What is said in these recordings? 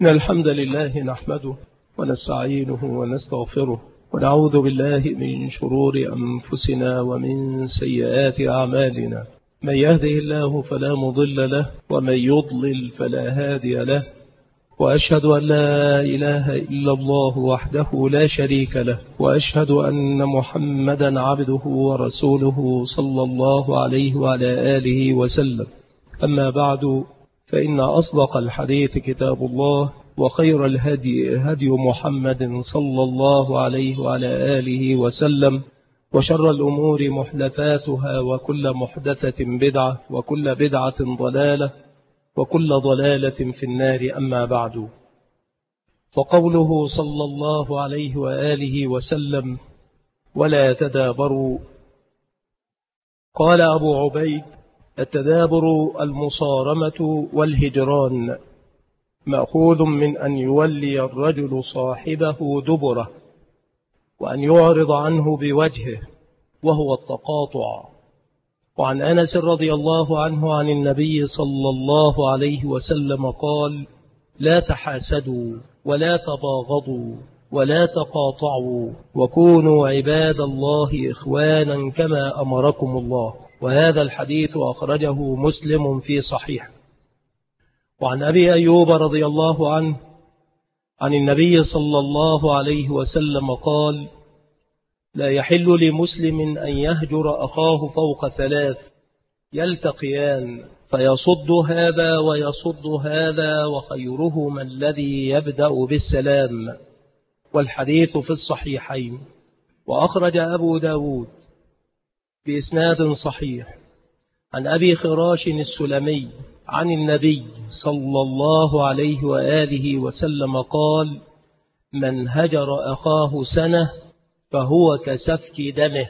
إن الحمد لله نحمده ونستعينه ونستغفره ونعوذ بالله من شرور أنفسنا ومن سيئات أعمالنا. من يهده الله فلا مضل له ومن يضلل فلا هادي له، وأشهد أن لا إله إلا الله وحده لا شريك له، وأشهد أن محمدا عبده ورسوله صلى الله عليه وعلى آله وسلم. أما بعد، فإن أصدق الحديث كتاب الله، وخير الهدي هدي محمد صلى الله عليه وعلى آله وسلم، وشر الأمور محدثاتها، وكل محدثة بدعة، وكل بدعة ضلالة، وكل ضلالة في النار. أما بعد، فقوله صلى الله عليه وآله وسلم: ولا تدابروا. قال أبو عبيد: التدابر المصارمة والهجران، مأخوذ من أن يولي الرجل صاحبه دبره وأن يعرض عنه بوجهه، وهو التقاطع. وعن أنس رضي الله عنه عن النبي صلى الله عليه وسلم قال: لا تحاسدوا ولا تباغضوا ولا تقاطعوا، وكونوا عباد الله إخوانا كما أمركم الله. وهذا الحديث أخرجه مسلم في صحيح. وعن أبي أيوب رضي الله عنه عن النبي صلى الله عليه وسلم قال: لا يحل لمسلم أن يهجر أخاه فوق ثلاث يلتقيان فيصد هذا ويصد هذا، وخيرهما الذي يبدأ بالسلام. والحديث في الصحيحين. وأخرج أبو داود بإسناد صحيح عن أبي خراش السلمي عن النبي صلى الله عليه وآله وسلم قال: من هجر أخاه سنة فهو كسفك دمه.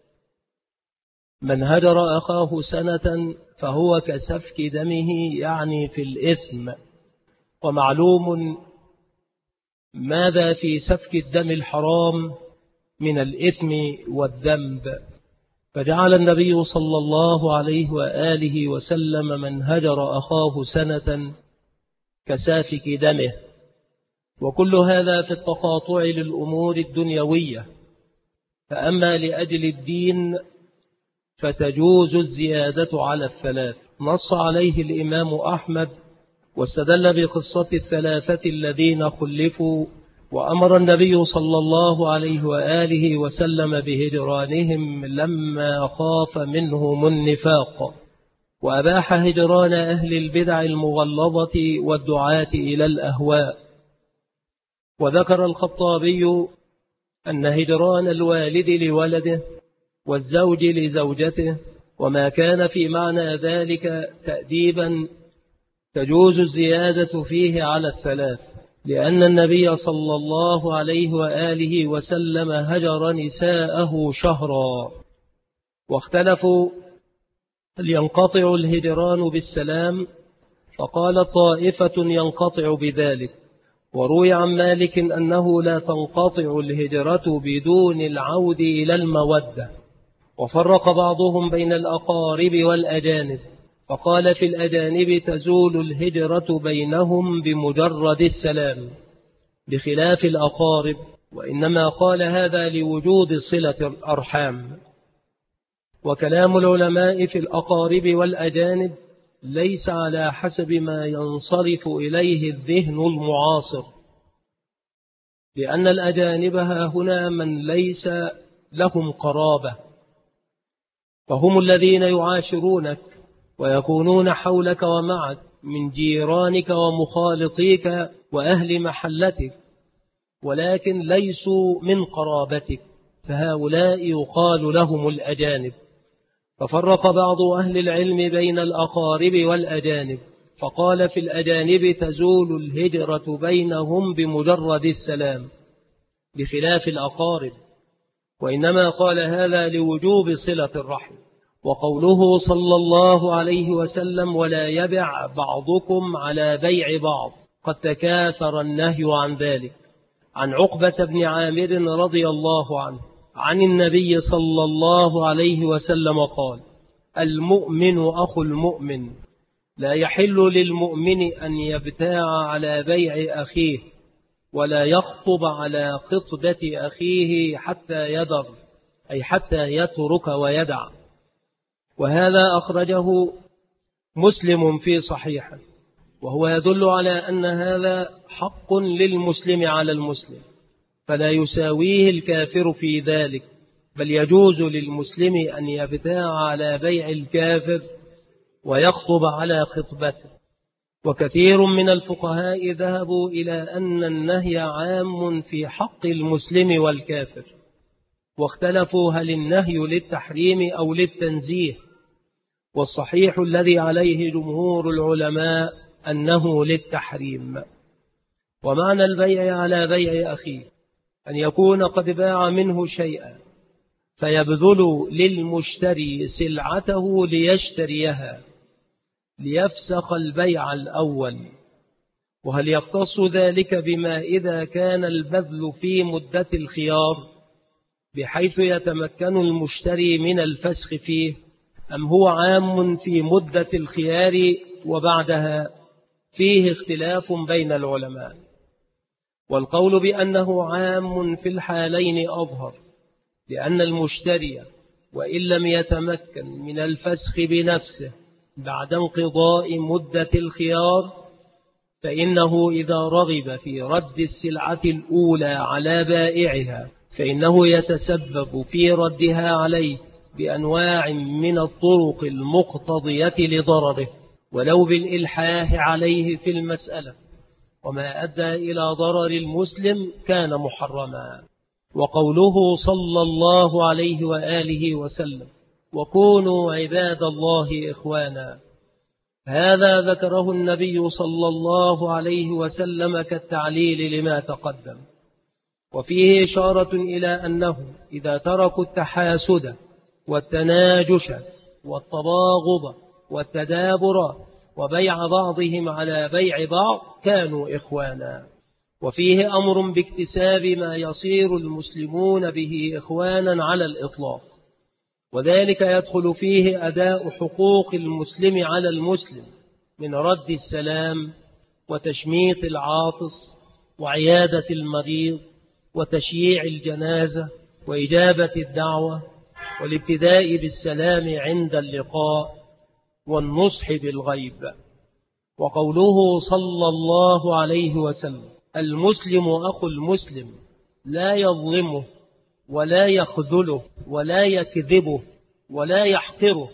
من هجر أخاه سنة فهو كسفك دمه، يعني في الإثم. ومعلوم ماذا في سفك الدم الحرام من الإثم والذنب، فجعل النبي صلى الله عليه وآله وسلم من هجر أخاه سنة كسافك دمه. وكل هذا في التقاطع للأمور الدنيوية. فأما لأجل الدين فتجوز الزيادة على الثلاث. نص عليه الإمام أحمد، واستدل بقصة الثلاثة الذين خلفوا، وأمر النبي صلى الله عليه وآله وسلم بهجرانهم لما خاف منهم النفاق، وأباح هجران أهل البدع المغلظة والدعاة إلى الأهواء. وذكر الخطابي أن هجران الوالد لولده والزوج لزوجته وما كان في معنى ذلك تأديبا تجوز الزيادة فيه على الثلاث، لأن النبي صلى الله عليه وآله وسلم هجر نساءه شهرا. واختلفوا هل ينقطع الهجران بالسلام، فقال طائفة ينقطع بذلك. وروي عن مالك أنه لا تنقطع الهجرة بدون العود إلى المودة. وفرق بعضهم بين الأقارب والأجانب، فقال في الأجانب تزول الهجرة بينهم بمجرد السلام، بخلاف الأقارب، وإنما قال هذا لوجود صلة الأرحام. وكلام العلماء في الأقارب والأجانب ليس على حسب ما ينصرف إليه الذهن المعاصر، لأن الأجانب هنا من ليس لهم قرابة، فهم الذين يعاشرونك ويكونون حولك ومعك من جيرانك ومخالطيك وأهل محلتك، ولكن ليسوا من قرابتك، فهؤلاء يقال لهم الأجانب. ففرق بعض أهل العلم بين الأقارب والأجانب، فقال في الأجانب تزول الهجرة بينهم بمجرد السلام، بخلاف الأقارب، وإنما قال هذا لوجوب صلة الرحم. وقوله صلى الله عليه وسلم: ولا يبع بعضكم على بيع بعض، قد تكاثر النهي عن ذلك. عن عقبة بن عامر رضي الله عنه عن النبي صلى الله عليه وسلم قال: المؤمن أخو المؤمن، لا يحل للمؤمن أن يبتاع على بيع أخيه ولا يخطب على خطبة أخيه حتى يدر، أي حتى يترك ويدع. وهذا أخرجه مسلم في صحيحه، وهو يدل على أن هذا حق للمسلم على المسلم، فلا يساويه الكافر في ذلك، بل يجوز للمسلم أن يبتاع على بيع الكافر ويخطب على خطبته. وكثير من الفقهاء ذهبوا إلى أن النهي عام في حق المسلم والكافر، واختلفوا هل النهي للتحريم أو للتنزيه، والصحيح الذي عليه جمهور العلماء أنه للتحريم. ومعنى البيع على بيع أخيه أن يكون قد باع منه شيئا فيبذل للمشتري سلعته ليشتريها ليفسخ البيع الأول. وهل يختص ذلك بما إذا كان البذل في مدة الخيار بحيث يتمكن المشتري من الفسخ فيه، أم هو عام في مدة الخيار وبعدها؟ فيه اختلاف بين العلماء، والقول بأنه عام في الحالين أظهر، لأن المشتري وإن لم يتمكن من الفسخ بنفسه بعد انقضاء مدة الخيار، فإنه إذا رغب في رد السلعة الأولى على بائعها فإنه يتسبب في ردها عليه بأنواع من الطرق المقتضية لضرره، ولو بالإلحاح عليه في المسألة، وما أدى إلى ضرر المسلم كان محرما. وقوله صلى الله عليه وآله وسلم: وكونوا عباد الله إخوانا، هذا ذكره النبي صلى الله عليه وسلم كالتعليل لما تقدم، وفيه إشارة إلى أنه إذا تركوا التحاسد والتناجش والتباغض والتدابر وبيع بعضهم على بيع بعض كانوا إخوانا. وفيه أمر باكتساب ما يصير المسلمون به إخوانا على الإطلاق، وذلك يدخل فيه أداء حقوق المسلم على المسلم من رد السلام وتشميت العاطس وعيادة المريض وتشييع الجنازة وإجابة الدعوة والابتداء بالسلام عند اللقاء والنصح بالغيب. وقوله صلى الله عليه وسلم: المسلم أخو المسلم لا يظلمه ولا يخذله ولا يكذبه ولا يحقره،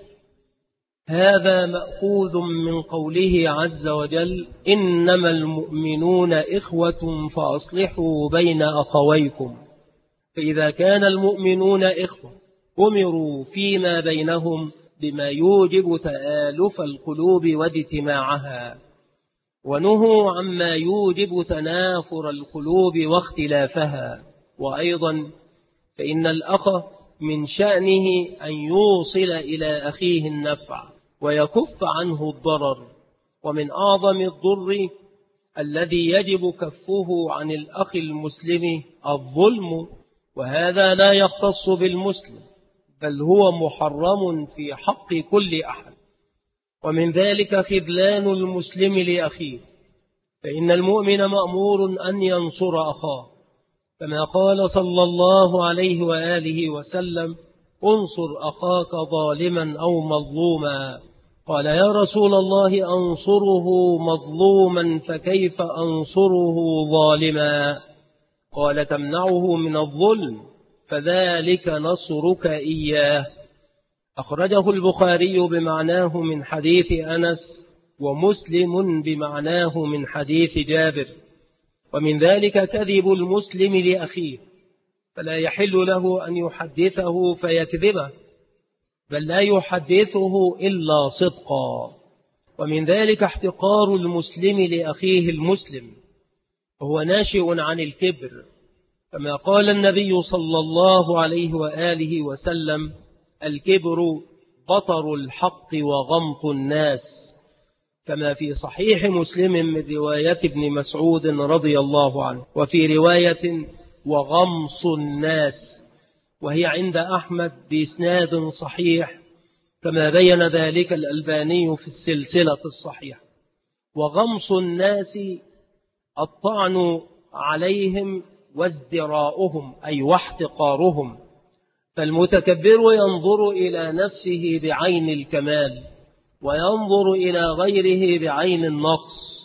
هذا مأخوذ من قوله عز وجل: إنما المؤمنون إخوة فأصلحوا بين أخويكم. فإذا كان المؤمنون إخوة أمروا فيما بينهم بما يوجب تآلف القلوب واجتماعها، ونهوا عما يوجب تنافر القلوب واختلافها. وأيضا فإن الأخ من شأنه أن يوصل إلى أخيه النفع ويكف عنه الضرر، ومن أعظم الضر الذي يجب كفه عن الأخ المسلم الظلم، وهذا لا يختص بالمسلم بل هو محرم في حق كل أحد. ومن ذلك خذلان المسلم لأخيه، فإن المؤمن مأمور أن ينصر أخاه، كما قال صلى الله عليه وآله وسلم: انصر أخاك ظالما أو مظلوما. قال: يا رسول الله أنصره مظلوما فكيف أنصره ظالما؟ قال: تمنعه من الظلم فذلك نصرك إياه. أخرجه البخاري بمعناه من حديث أنس، ومسلم بمعناه من حديث جابر. ومن ذلك كذب المسلم لأخيه، فلا يحل له أن يحدثه فيكذبه، بل لا يحدثه إلا صدقا. ومن ذلك احتقار المسلم لأخيه المسلم، وهو ناشئ عن الكبر، كما قال النبي صلى الله عليه وآله وسلم: الكبر بطر الحق وغمط الناس، كما في صحيح مسلم من رواية ابن مسعود رضي الله عنه، وفي رواية وغمص الناس، وهي عند أحمد بإسناد صحيح كما بين ذلك الألباني في السلسلة الصحيحة. وغمص الناس الطعن عليهم وازدراؤهم أي واحتقارهم، فالمتكبر ينظر إلى نفسه بعين الكمال وينظر إلى غيره بعين النقص،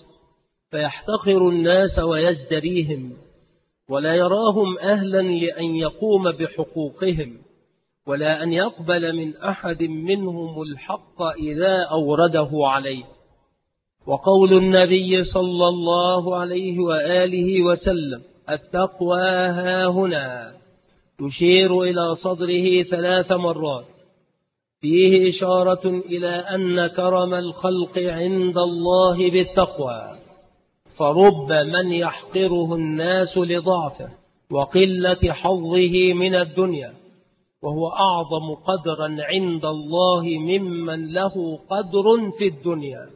فيحتقر الناس ويزدريهم ولا يراهم أهلا لأن يقوم بحقوقهم ولا أن يقبل من أحد منهم الحق إذا أورده عليه. وقول النبي صلى الله عليه وآله وسلم التقوى هاهنا يشير إلى صدره 3 مرات، فيه إشارة إلى أن كرم الخلق عند الله بالتقوى، فرب من يحقره الناس لضعفه وقلة حظه من الدنيا، وهو أعظم قدرا عند الله ممن له قدر في الدنيا.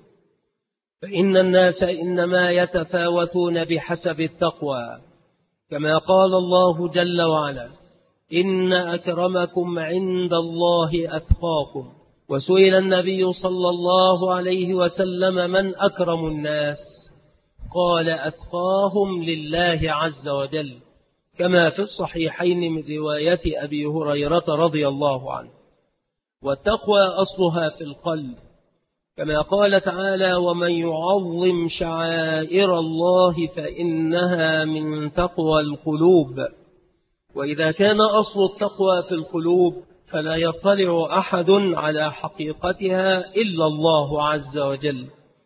فإن الناس إنما يتفاوتون بحسب التقوى، كما قال الله جل وعلا إن أكرمكم عند الله أتقاكم. وسئل النبي صلى الله عليه وسلم من أكرم الناس؟ قال أتقاهم لله عز وجل، كما في الصحيحين من رواية أبي هريرة رضي الله عنه. والتقوى أصلها في القلب، كما قال تعالى ومن يعظم شعائر الله فإنها من تقوى القلوب. وإذا كان أصل التقوى في القلوب فلا يطلع أحد على حقيقتها إلا الله عز وجل،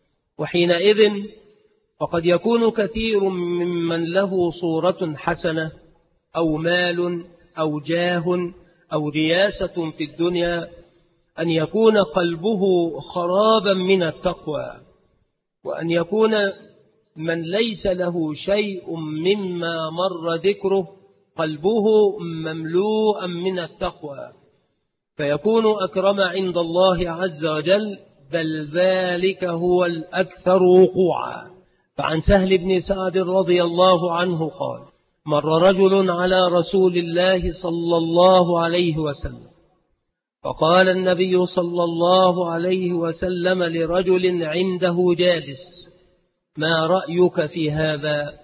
وحينئذ فقد يكون كثير ممن له صورة حسنة أو مال أو جاه أو رياسة في الدنيا أن يكون قلبه خرابا من التقوى، وأن يكون من ليس له شيء مما مر ذكره قلبه مملوءا من التقوى، فيكون أكرم عند الله عز وجل، بل ذلك هو الأكثر وقوعا. فعن سهل بن سعد رضي الله عنه قال مر رجل على رسول الله صلى الله عليه وسلم، فقال النبي صلى الله عليه وسلم لرجل عنده جالس ما رأيك في هذا؟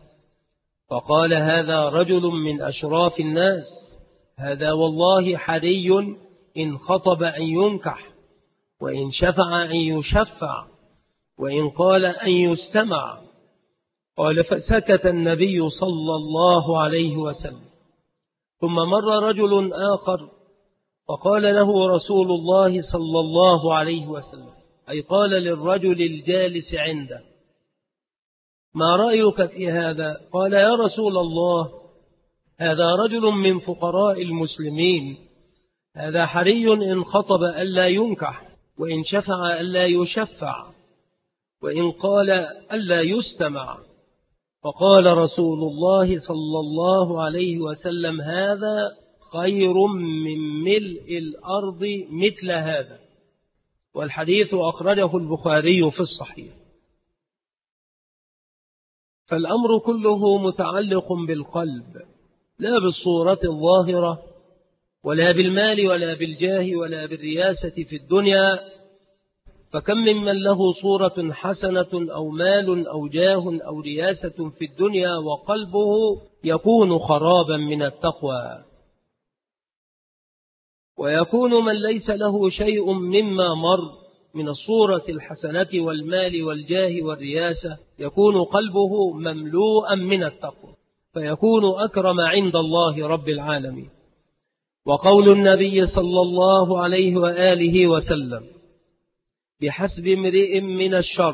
فقال هذا رجل من أشراف الناس، هذا والله حري إن خطب أن ينكح، وإن شفع أن يشفع، وإن قال أن يستمع. قال فسكت النبي صلى الله عليه وسلم. ثم مر رجل آخر فقال له رسول الله صلى الله عليه وسلم، أي قال للرجل الجالس عنده ما رأيك في هذا؟ قال يا رسول الله هذا رجل من فقراء المسلمين، هذا حري إن خطب ألا ينكح، وإن شفع ألا يشفع، وإن قال ألا يستمع. فقال رسول الله صلى الله عليه وسلم هذا خير من ملء الأرض مثل هذا. والحديث أخرجه البخاري في الصحيح. فالأمر كله متعلق بالقلب، لا بالصورة الظاهرة ولا بالمال ولا بالجاه ولا بالرياسة في الدنيا. فكم ممن له صورة حسنة أو مال أو جاه أو رياسة في الدنيا وقلبه يكون خرابا من التقوى، ويكون من ليس له شيء مما مر من الصورة الحسنة والمال والجاه والرياسة يكون قلبه مملوءا من التقوى، فيكون أكرم عند الله رب العالمين. وقول النبي صلى الله عليه وآله وسلم بحسب امرئ من الشر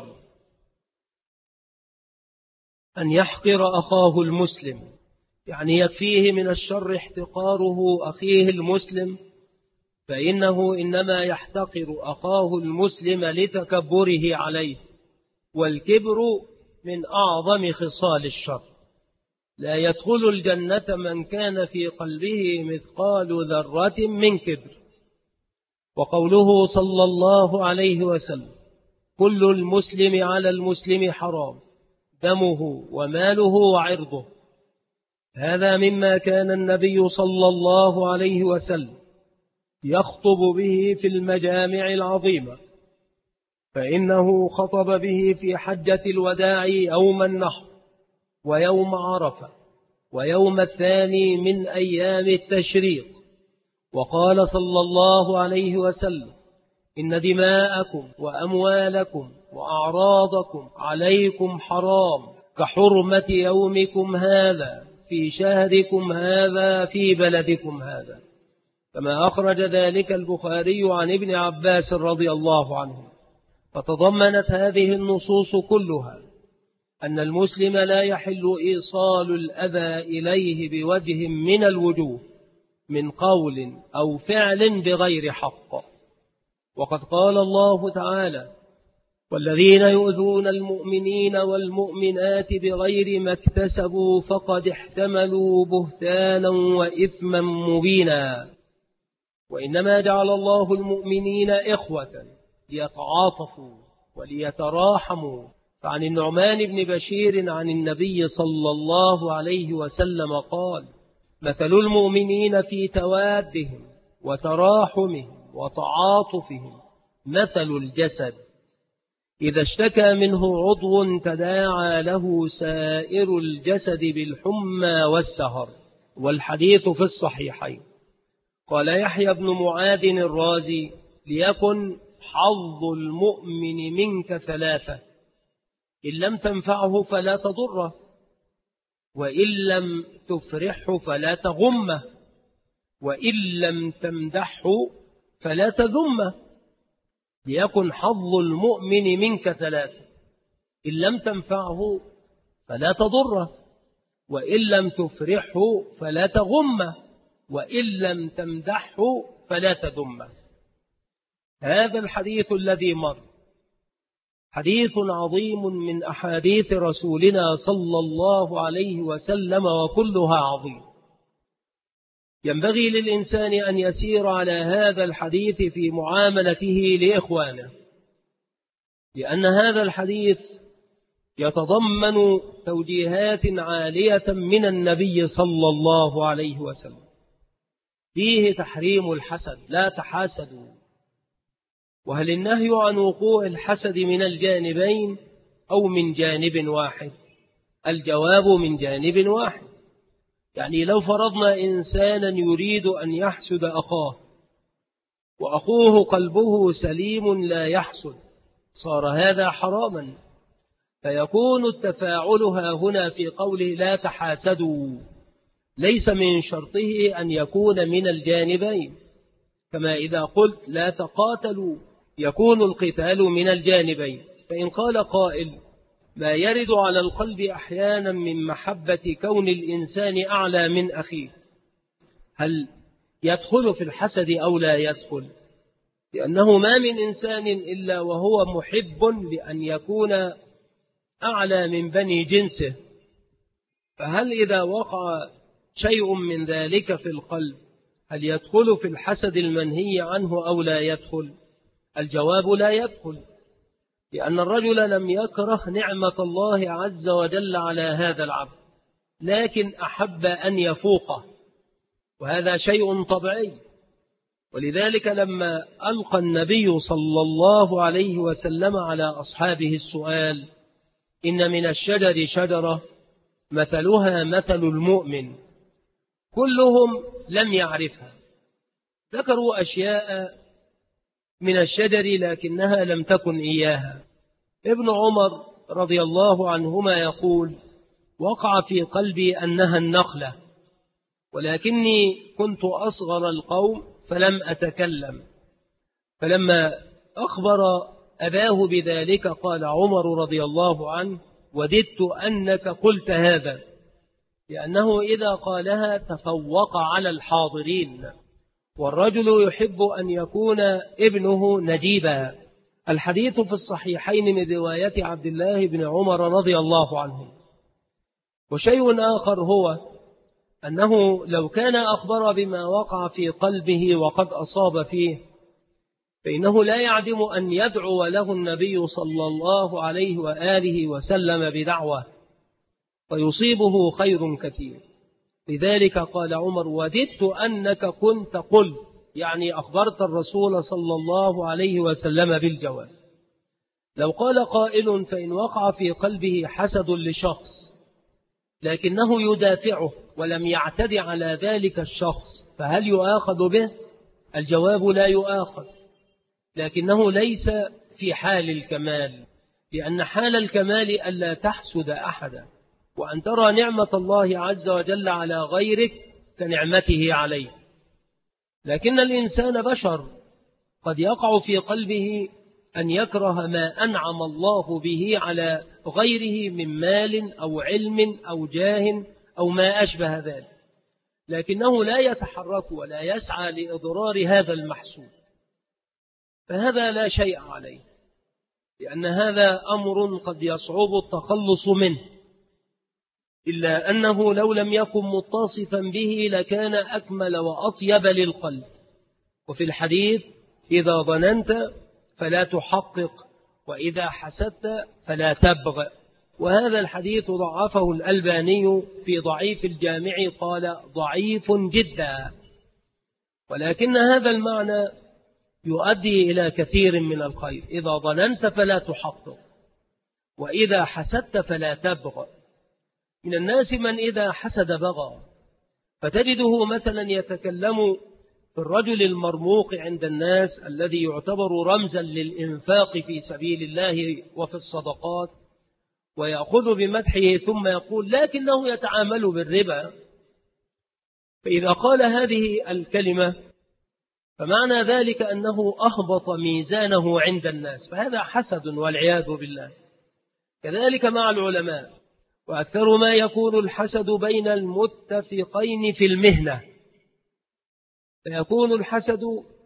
أن يحقر أخاه المسلم، يعني يكفيه من الشر احتقاره أخيه المسلم، فإنه إنما يحتقر أخاه المسلم لتكبره عليه، والكبر من أعظم خصال الشر. لا يدخل الجنة من كان في قلبه مثقال ذرة من كبر. وقوله صلى الله عليه وسلم كل المسلم على المسلم حرام دمه وماله وعرضه، هذا مما كان النبي صلى الله عليه وسلم يخطب به في المجامع العظيمة، فإنه خطب به في حجة الوداع يوم النحر ويوم عرفة ويوم الثاني من أيام التشريق، وقال صلى الله عليه وسلم: إن دماءكم وأموالكم وأعراضكم عليكم حرام كحرمة يومكم هذا في شهركم هذا في بلدكم هذا، كما أخرج ذلك البخاري عن ابن عباس رضي الله عنه. فتضمنت هذه النصوص كلها أن المسلم لا يحل إيصال الأذى إليه بوجه من الوجوه من قول أو فعل بغير حق. وقد قال الله تعالى: والذين يؤذون المؤمنين والمؤمنات بغير ما اكتسبوا فقد احتملوا بهتانا وإثما مبينا. وإنما جعل الله المؤمنين إخوة ليتعاطفوا وليتراحموا. فعن النعمان بن بشير عن النبي صلى الله عليه وسلم قال: مثل المؤمنين في توادهم وتراحمهم وتعاطفهم مثل الجسد إذا اشتكى منه عضو تداعى له سائر الجسد بالحمى والسهر. والحديث في الصحيحين. قال يحيى بن معاذ الرازي: ليكن حظ المؤمن منك ثلاثة: إن لم تنفعه فلا تضره، وإن لم تفرحه فلا تغمه، وإن لم تمدحه فلا تذمه. ليكن حظ المؤمن منك ثلاثة: إن لم تنفعه فلا تضره، وإن لم تفرحه فلا تغمه، وإن لم تمدحه فلا تذمه. هذا الحديث الذي مر حديث عظيم من أحاديث رسولنا صلى الله عليه وسلم، وكلها عظيم. ينبغي للإنسان أن يسير على هذا الحديث في معاملته لإخوانه، لأن هذا الحديث يتضمن توجيهات عالية من النبي صلى الله عليه وسلم. فيه تحريم الحسد: لا تحاسدوا. وهل النهي عن وقوع الحسد من الجانبين أو من جانب واحد؟ الجواب: من جانب واحد. يعني لو فرضنا إنسانا يريد أن يحسد أخاه وأخوه قلبه سليم لا يحسد، صار هذا حراما. فيكون التفاعل هنا في قوله لا تحاسدوا ليس من شرطه أن يكون من الجانبين، كما إذا قلت لا تقاتلوا يكون القتال من الجانبين. فإن قال قائل: ما يرد على القلب أحيانا من محبة كون الإنسان أعلى من أخيه، هل يدخل في الحسد أو لا يدخل؟ لأنه ما من إنسان إلا وهو محب لأن يكون أعلى من بني جنسه، فهل إذا وقع شيء من ذلك في القلب هل يدخل في الحسد المنهي عنه أو لا يدخل؟ الجواب: لا يدخل، لأن الرجل لم يكره نعمة الله عز وجل على هذا العبد، لكن أحب أن يفوقه، وهذا شيء طبيعي. ولذلك لما ألقى النبي صلى الله عليه وسلم على أصحابه السؤال: إن من الشجر شجرة مثلها مثل المؤمن، كلهم لم يعرفها، ذكروا أشياء من الشجر لكنها لم تكن إياها. ابن عمر رضي الله عنهما يقول: وقع في قلبي أنها النخلة، ولكني كنت أصغر القوم فلم أتكلم. فلما أخبر أباه بذلك قال عمر رضي الله عنه: وددت أنك قلت هذا، لأنه إذا قالها تفوق على الحاضرين، والرجل يحب أن يكون ابنه نجيبا. الحديث في الصحيحين من رواية عبد الله بن عمر رضي الله عنه. وشيء آخر هو أنه لو كان أخبر بما وقع في قلبه وقد أصاب فيه، فإنه لا يعدم أن يدعو له النبي صلى الله عليه وآله وسلم بدعوة فيصيبه خير كثير. لذلك قال عمر: وددت أنك كنت قل، يعني أخبرت الرسول صلى الله عليه وسلم بالجواب. لو قال قائل فإن وقع في قلبه حسد لشخص لكنه يدافعه ولم يعتد على ذلك الشخص فهل يؤاخذ به؟ الجواب لا يؤاخذ، لكنه ليس في حال الكمال، لأن حال الكمال ألا تحسد أحدا، وأن ترى نعمة الله عز وجل على غيرك كنعمته عليه. لكن الإنسان بشر، قد يقع في قلبه أن يكره ما أنعم الله به على غيره من مال أو علم أو جاه أو ما أشبه ذلك، لكنه لا يتحرك ولا يسعى لإضرار هذا المحسود، فهذا لا شيء عليه، لأن هذا أمر قد يصعب التخلص منه، إلا أنه لو لم يكن متصفا به لكان أكمل وأطيب للقلب. وفي الحديث إذا ظننت فلا تحقق، وإذا حسدت فلا تبغ، وهذا الحديث ضعفه الألباني في ضعيف الجامع، قال ضعيف جدا، ولكن هذا المعنى يؤدي إلى كثير من الخير. إذا ظننت فلا تحقق، وإذا حسدت فلا تبغ. من الناس من إذا حسد بغى، فتجده مثلا يتكلم في الرجل المرموق عند الناس الذي يعتبر رمزا للإنفاق في سبيل الله وفي الصدقات، ويأخذ بمدحه ثم يقول لكنه يتعامل بالربا. فإذا قال هذه الكلمة فمعنى ذلك أنه أهبط ميزانه عند الناس، فهذا حسد والعياذ بالله. كذلك مع العلماء، وأكثر ما يكون الحسد بين المتفقين في المهنة، فيكون الحسد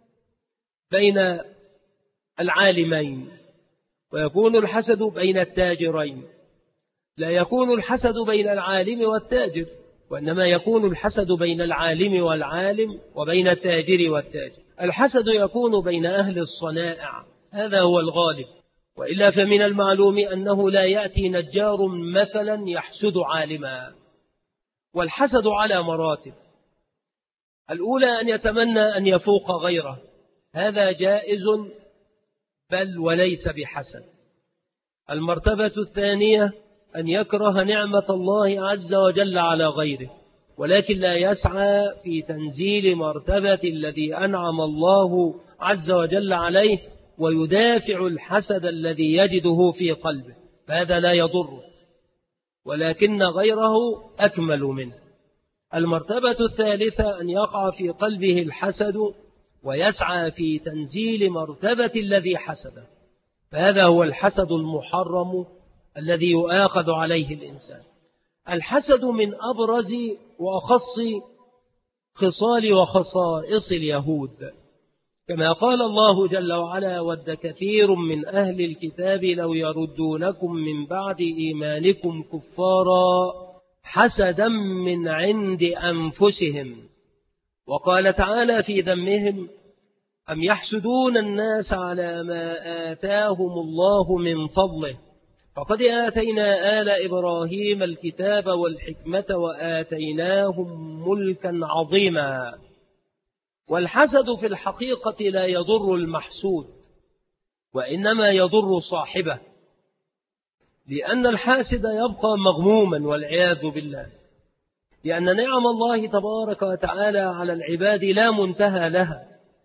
بين العالمين، ويكون الحسد بين التاجرين، لا يكون الحسد بين العالم والتاجر، وإنما يكون الحسد بين العالم والعالم وبين التاجر والتاجر. الحسد يكون بين أهل الصنائع، هذا هو الغالب، وإلا فمن المعلوم أنه لا يأتي نجار مثلا يحسد عالما. والحسد على مراتب، الأولى أن يتمنى أن يفوق غيره، هذا جائز بل وليس بحسد. المرتبة الثانية أن يكره نعمة الله عز وجل على غيره، ولكن لا يسعى في تنزيل مرتبة الذي أنعم الله عز وجل عليه، ويدافع الحسد الذي يجده في قلبه، فهذا لا يضر، ولكن غيره أكمل منه. المرتبة الثالثة أن يقع في قلبه الحسد ويسعى في تنزيل مرتبة الذي حسده، فهذا هو الحسد المحرم الذي يؤاخذ عليه الإنسان. الحسد من أبرز وأخص خصال وخصائص اليهود، كما قال الله جل وعلا ود كثير من أهل الكتاب لو يردونكم من بعد إيمانكم كفارا حسدا من عند أنفسهم. وقال تعالى في ذمهم أم يحسدون الناس على ما آتاهم الله من فضله فقد آتينا آل إبراهيم الكتاب والحكمة وآتيناهم ملكا عظيما. والحسد في الحقيقة لا يضر المحسود، وإنما يضر صاحبه، لأن الحاسد يبقى مغموما والعياذ بالله، لأن نعم الله تبارك وتعالى على العباد لا منتهى لها.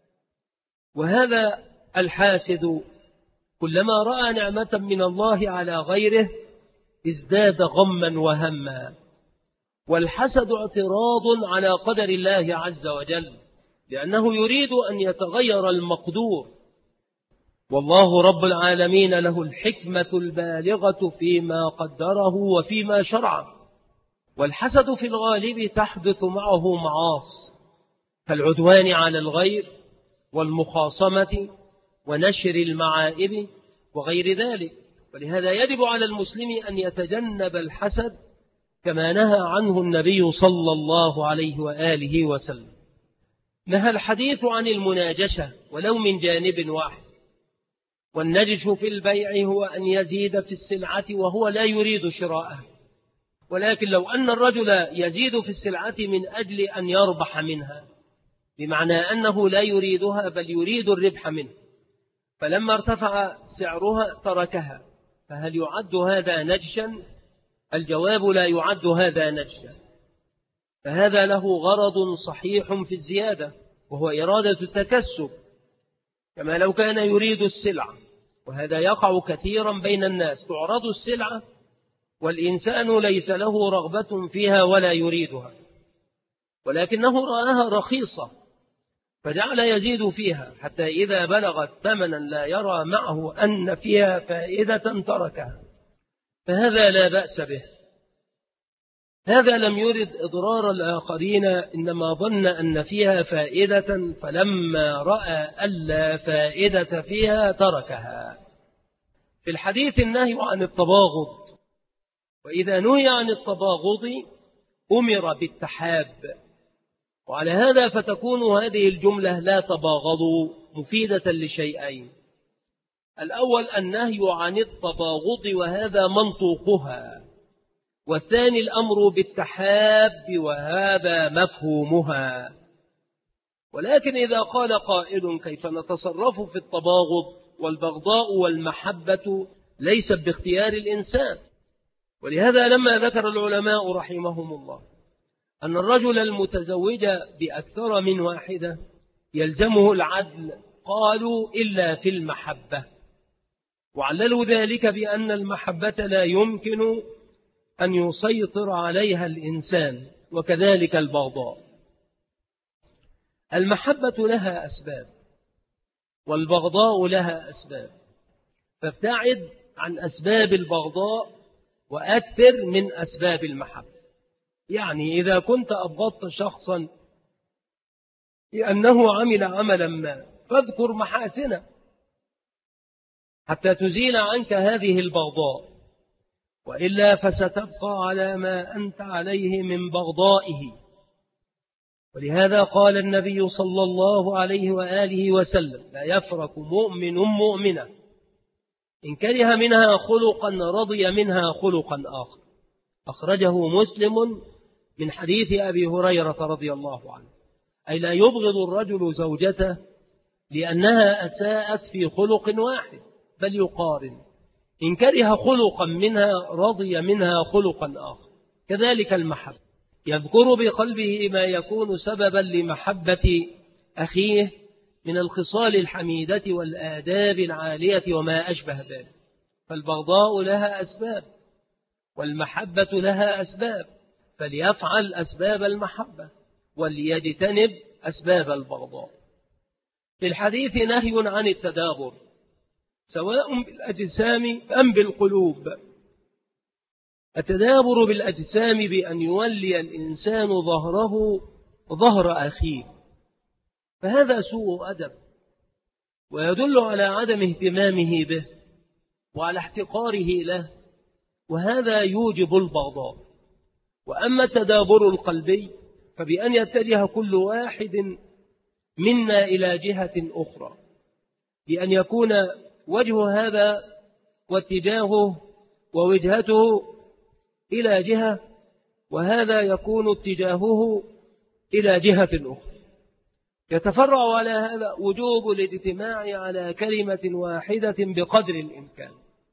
وهذا الحاسد كلما رأى نعمة من الله على غيره ازداد غما وهما. والحسد اعتراض على قدر الله عز وجل، لأنه يريد أن يتغير المقدور، والله رب العالمين له الحكمة البالغة فيما قدره وفيما شرعه. والحسد في الغالب تحدث معه معاص كالعدوان على الغير والمخاصمة ونشر المعائب وغير ذلك. ولهذا يجب على المسلم أن يتجنب الحسد كما نهى عنه النبي صلى الله عليه وآله وسلم. نهى الحديث عن المناجشة ولو من جانب واحد، والنجش في البيع هو أن يزيد في السلعة وهو لا يريد شراءها، ولكن لو أن الرجل يزيد في السلعة من أجل أن يربح منها بمعنى أنه لا يريدها بل يريد الربح منه، فلما ارتفع سعرها تركها. فهل يعد هذا نجشا؟ الجواب: لا يعد هذا نجشا، فهذا له غرض صحيح في الزيادة، وهو إرادة التكسب، كما لو كان يريد السلعة، وهذا يقع كثيرا بين الناس. تعرض السلعة والإنسان ليس له رغبة فيها ولا يريدها، ولكنه رآها رخيصة فجعل يزيد فيها حتى إذا بلغت ثمنا لا يرى معه أن فيها فائدة تركها، فهذا لا بأس به. هذا لم يرد إضرار الآخرين، إنما ظن أن فيها فائدة، فلما رأى ألا فائدة فيها تركها. في الحديث النهي عن التباغض، وإذا نهي عن التباغض أمر بالتحاب، وعلى هذا فتكون هذه الجملة لا تباغضوا مفيدة لشيئين: الأول النهي عن التباغض وهذا منطوقها، والثاني الأمر بالتحاب وهذا مفهومها. ولكن إذا قال قائل: كيف نتصرف في التباغض؟ والبغضاء والمحبة ليست باختيار الإنسان. ولهذا لما ذكر العلماء رحمهم الله أن الرجل المتزوج بأكثر من واحدة يلزمه العدل، قالوا: إلا في المحبة، وعللوا ذلك بأن المحبة لا يمكن أن يسيطر عليها الإنسان، وكذلك البغضاء. المحبة لها أسباب والبغضاء لها أسباب، فابتعد عن أسباب البغضاء وأكثر من أسباب المحبة. يعني إذا كنت أبغضت شخصا لأنه عمل عملا ما فاذكر محاسنه حتى تزيل عنك هذه البغضاء، وإلا فستبقى على ما أنت عليه من بغضائه. ولهذا قال النبي صلى الله عليه وآله وسلم: لا يفرق مؤمن مؤمنة إن كره منها خلقا رضي منها خلقا آخر. أخرجه مسلم من حديث أبي هريرة رضي الله عنه. أي لا يبغض الرجل زوجته لأنها أساءت في خلق واحد، بل يقارن: إن كره خلقا منها رضي منها خلقا آخر. كذلك المحبة، يذكر بقلبه ما يكون سببا لمحبة أخيه من الخصال الحميدة والآداب العالية وما أشبه ذلك. فالبغضاء لها أسباب والمحبة لها أسباب، فليفعل أسباب المحبة وليجتنب أسباب البغضاء. في الحديث نهي عن التدابر سواء بالأجسام أم بالقلوب. التدابر بالأجسام بأن يولي الإنسان ظهره ظهر أخيه، فهذا سوء أدب ويدل على عدم اهتمامه به وعلى احتقاره له، وهذا يوجب البغضاء. وأما التدابر القلبي فبأن يتجه كل واحد منا إلى جهة أخرى، بأن يكون وجه هذا واتجاهه ووجهته إلى جهة، وهذا يكون اتجاهه إلى جهة أخرى. يتفرع على هذا وجوب الاجتماع على كلمة واحدة بقدر الإمكان،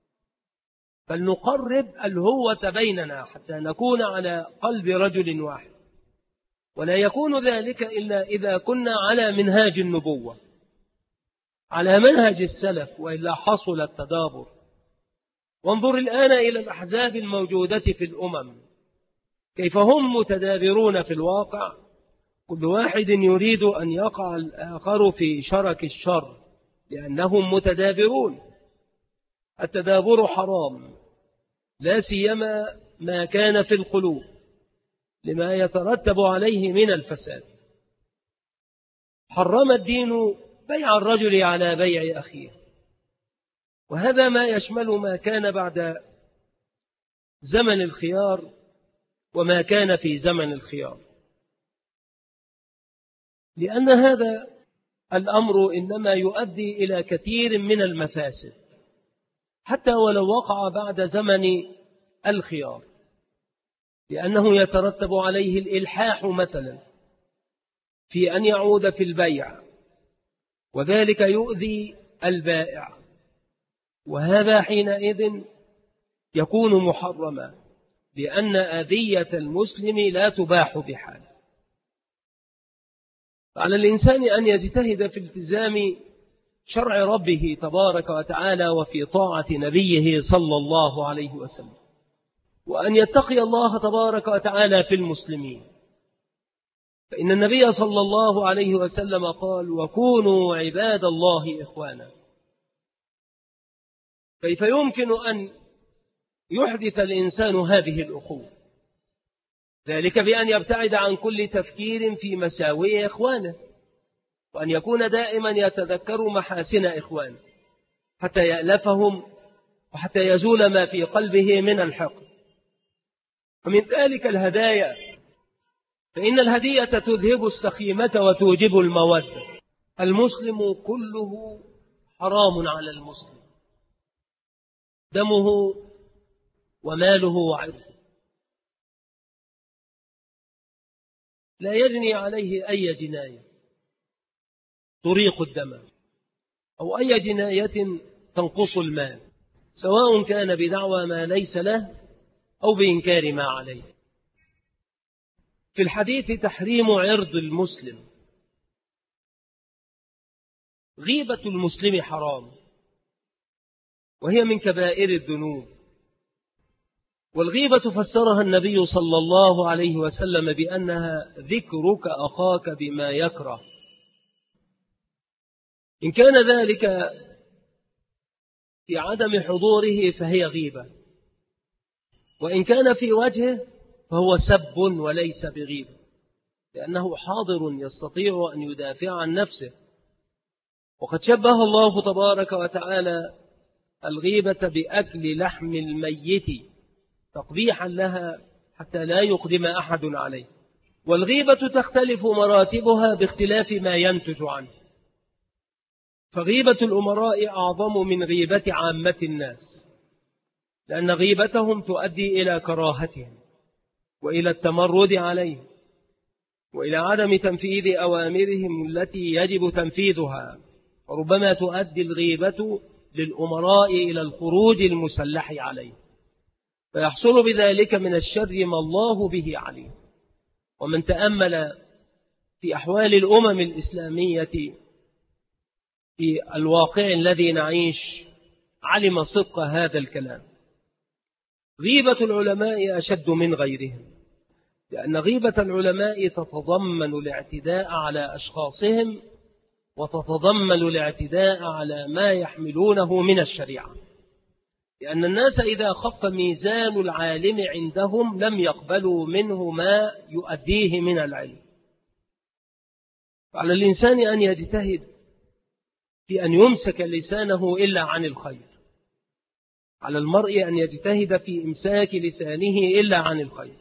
فلنقرب الهوة بيننا حتى نكون على قلب رجل واحد، ولا يكون ذلك إلا إذا كنا على منهاج النبوة، على منهج السلف، وإلا حصل التدابر. وانظر الآن إلى الأحزاب الموجودة في الأمم كيف هم متدابرون في الواقع، كل واحد يريد أن يقع الآخر في شرك الشر لأنهم متدابرون. التدابر حرام، لا سيما ما كان في القلوب لما يترتب عليه من الفساد. حرم الدين بيع الرجل على بيع أخيه، وهذا ما يشمل ما كان بعد زمن الخيار وما كان في زمن الخيار، لأن هذا الأمر إنما يؤدي إلى كثير من المفاسد حتى ولو وقع بعد زمن الخيار، لأنه يترتب عليه الإلحاح مثلا في أن يعود في البيع، وذلك يؤذي البائع، وهذا حينئذ يكون محرما، لأن أذية المسلم لا تباح بحال. على الإنسان أن يجتهد في التزام شرع ربه تبارك وتعالى وفي طاعة نبيه صلى الله عليه وسلم، وأن يتقي الله تبارك وتعالى في المسلمين، فإن النبي صلى الله عليه وسلم قال: وكونوا عباد الله إخوانا. كيف يمكن أن يحدث الإنسان هذه الأخوة؟ ذلك بأن يبتعد عن كل تفكير في مساوئ إخوانه، وأن يكون دائما يتذكر محاسن إخوانه حتى يألفهم وحتى يزول ما في قلبه من الحقد. ومن ذلك الهدايا، فإن الهدية تذهب السخيمة وتوجب المودة. المسلم كله حرام على المسلم، دمه وماله وعرضه، لا يجني عليه أي جناية تريق الدم أو أي جناية تنقص المال، سواء كان بدعوى ما ليس له أو بإنكار ما عليه. في الحديث تحريم عرض المسلم. غيبة المسلم حرام، وهي من كبائر الذنوب، والغيبة فسرها النبي صلى الله عليه وسلم بأنها ذكرك أخاك بما يكره، إن كان ذلك في عدم حضوره فهي غيبة، وإن كان في وجهه فهو سب وليس بغيبة، لأنه حاضر يستطيع أن يدافع عن نفسه. وقد شبه الله تبارك وتعالى الغيبة بأكل لحم الميت تقبيحا لها حتى لا يقدم أحد عليه. والغيبة تختلف مراتبها باختلاف ما ينتج عنه، فغيبة الأمراء أعظم من غيبة عامة الناس، لأن غيبتهم تؤدي إلى كراهتهم وإلى التمرد عليهم وإلى عدم تنفيذ أوامرهم التي يجب تنفيذها، وربما تؤدي الغيبة للأمراء إلى الخروج المسلح عليه، فيحصل بذلك من الشر ما الله به عليه. ومن تأمل في أحوال الأمم الإسلامية في الواقع الذي نعيش علم صدق هذا الكلام. غيبة العلماء أشد من غيرهم، لأن غيبة العلماء تتضمن الاعتداء على أشخاصهم وتتضمن الاعتداء على ما يحملونه من الشريعة، لأن الناس إذا خف ميزان العالم عندهم لم يقبلوا منه ما يؤديه من العلم. فعلى الإنسان أن يجتهد في أن يمسك لسانه إلا عن الخير، على المرء أن يجتهد في إمساك لسانه إلا عن الخير،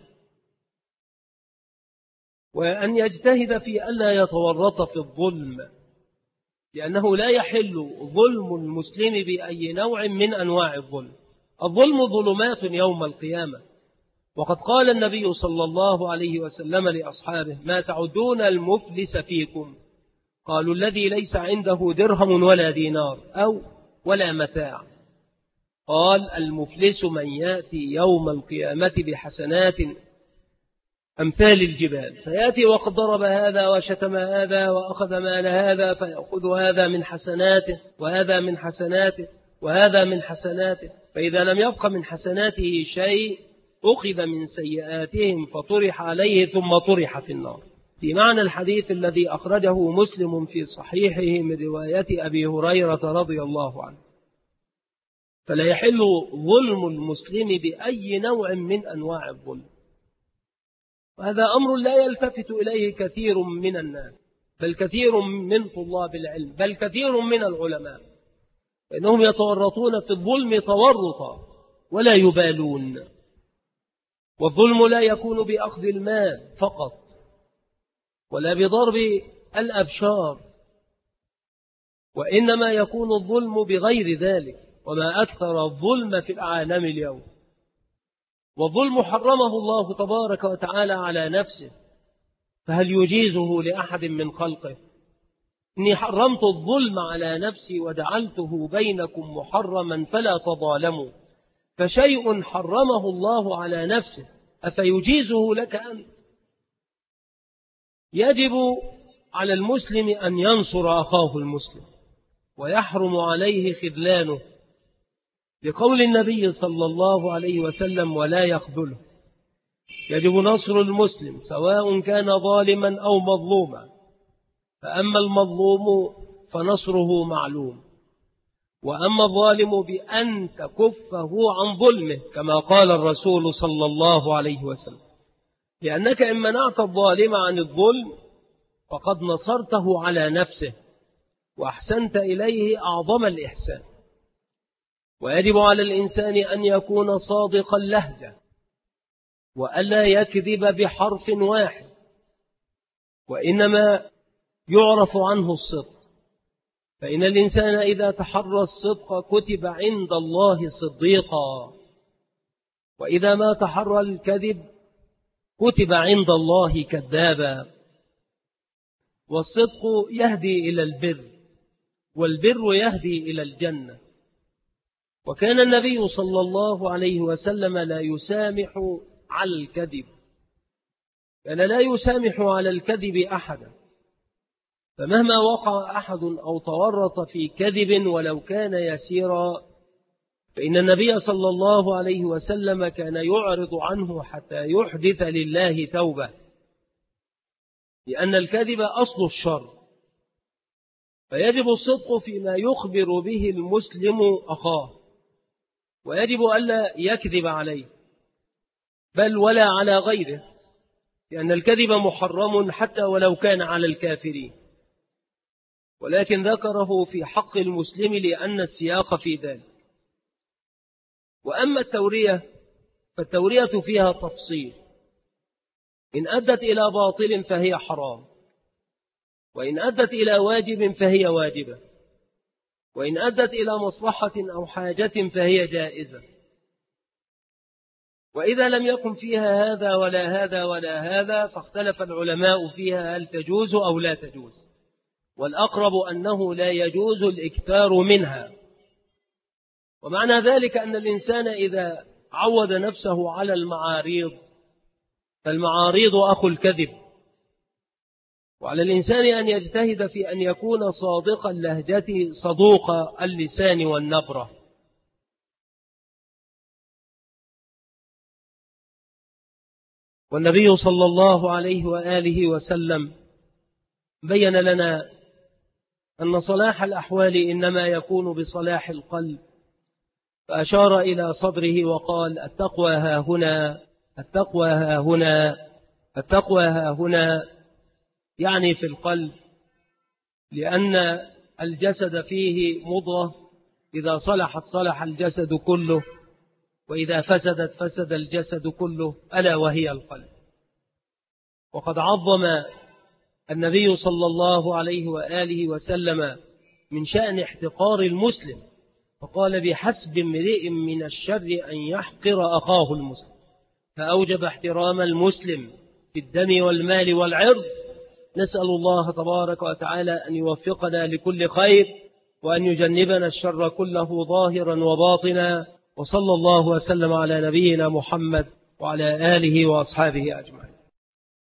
وأن يجتهد في ألا يتورط في الظلم، لأنه لا يحل ظلم المسلم بأي نوع من أنواع الظلم. الظلم ظلمات يوم القيامة، وقد قال النبي صلى الله عليه وسلم لأصحابه: ما تعدون المفلس فيكم؟ قالوا: الذي ليس عنده درهم ولا دينار أو ولا متاع. قال: المفلس من يأتي يوم القيامة بحسنات أمثال الجبال، فيأتي وقد ضرب هذا وشتم هذا وأخذ مال هذا، فيأخذ هذا من حسناته وهذا من حسناته وهذا من حسناته، فإذا لم يبق من حسناته شيء أخذ من سيئاتهم فطرح عليه ثم طرح في النار. في معنى الحديث الذي أخرجه مسلم في صحيحه من رواية أبي هريرة رضي الله عنه. فلا يحل ظلم المسلم بأي نوع من أنواع الظلم، وهذا أمر لا يلتفت إليه كثير من الناس، بل كثير من طلاب العلم، بل كثير من العلماء، فإنهم يتورطون في الظلم تورطا ولا يبالون. والظلم لا يكون بأخذ المال فقط ولا بضرب الأبشار، وإنما يكون الظلم بغير ذلك، وما أكثر الظلم في العالم اليوم. والظلم حرمه الله تبارك وتعالى على نفسه، فهل يجيزه لأحد من خلقه؟ إني حرمت الظلم على نفسي وجعلته بينكم محرما فلا تظالموا، فشيء حرمه الله على نفسه أفيجيزه لك أنت؟ يجب على المسلم أن ينصر أخاه المسلم، ويحرم عليه خذلانه، لقول النبي صلى الله عليه وسلم: ولا يخذله. يجب نصر المسلم سواء كان ظالما أو مظلوما، فأما المظلوم فنصره معلوم، وأما الظالم بأن تكفه عن ظلمه كما قال الرسول صلى الله عليه وسلم، لأنك إن منعت الظالم عن الظلم فقد نصرته على نفسه وأحسنت إليه أعظم الإحسان. ويجب على الإنسان أن يكون صادق اللهجة، وألا يكذب بحرف واحد، وإنما يعرف عنه الصدق، فإن الإنسان إذا تحرى الصدق كتب عند الله صديقا، وإذا ما تحرى الكذب كتب عند الله كذابا. والصدق يهدي إلى البر، والبر يهدي إلى الجنة. وكان النبي صلى الله عليه وسلم لا يسامح على الكذب، كان لا يسامح على الكذب أحدا، فمهما وقع أحد أو تورط في كذب ولو كان يسيرا فإن النبي صلى الله عليه وسلم كان يعرض عنه حتى يحدث لله توبة، لأن الكذب أصل الشر. فيجب الصدق فيما يخبر به المسلم أخاه، ويجب ألا يكذب عليه بل ولا على غيره، لأن الكذب محرم حتى ولو كان على الكافرين، ولكن ذكره في حق المسلم لأن السياق في ذلك. وأما التورية فالتورية فيها تفصيل، إن أدت إلى باطل فهي حرام، وإن أدت إلى واجب فهي واجبة، وإن أدت إلى مصلحة أو حاجة فهي جائزة. وإذا لم يكن فيها هذا ولا هذا ولا هذا فاختلف العلماء فيها هل تجوز أو لا تجوز، والأقرب أنه لا يجوز الإكثار منها. ومعنى ذلك أن الإنسان إذا عود نفسه على المعاريض فالمعاريض أخو الكذب، وعلى الإنسان أن يجتهد في أن يكون صادق اللهجة صدوق اللسان والنبرة. والنبي صلى الله عليه وآله وسلم بين لنا أن صلاح الأحوال إنما يكون بصلاح القلب، فأشار إلى صدره وقال: التقوى ها هنا، التقوى ها هنا، التقوى ها هنا، يعني في القلب، لأن الجسد فيه مضغة إذا صلحت صلح الجسد كله، وإذا فسدت فسد الجسد كله، ألا وهي القلب. وقد عظم النبي صلى الله عليه وآله وسلم من شأن احتقار المسلم، فقال: بحسب امرئ من الشر أن يحقر أخاه المسلم، فأوجب احترام المسلم في الدم والمال والعرض. نسأل الله تبارك وتعالى أن يوفقنا لكل خير، وأن يجنبنا الشر كله ظاهرا وباطنا. وصلى الله وسلم على نبينا محمد وعلى آله وأصحابه أجمعين.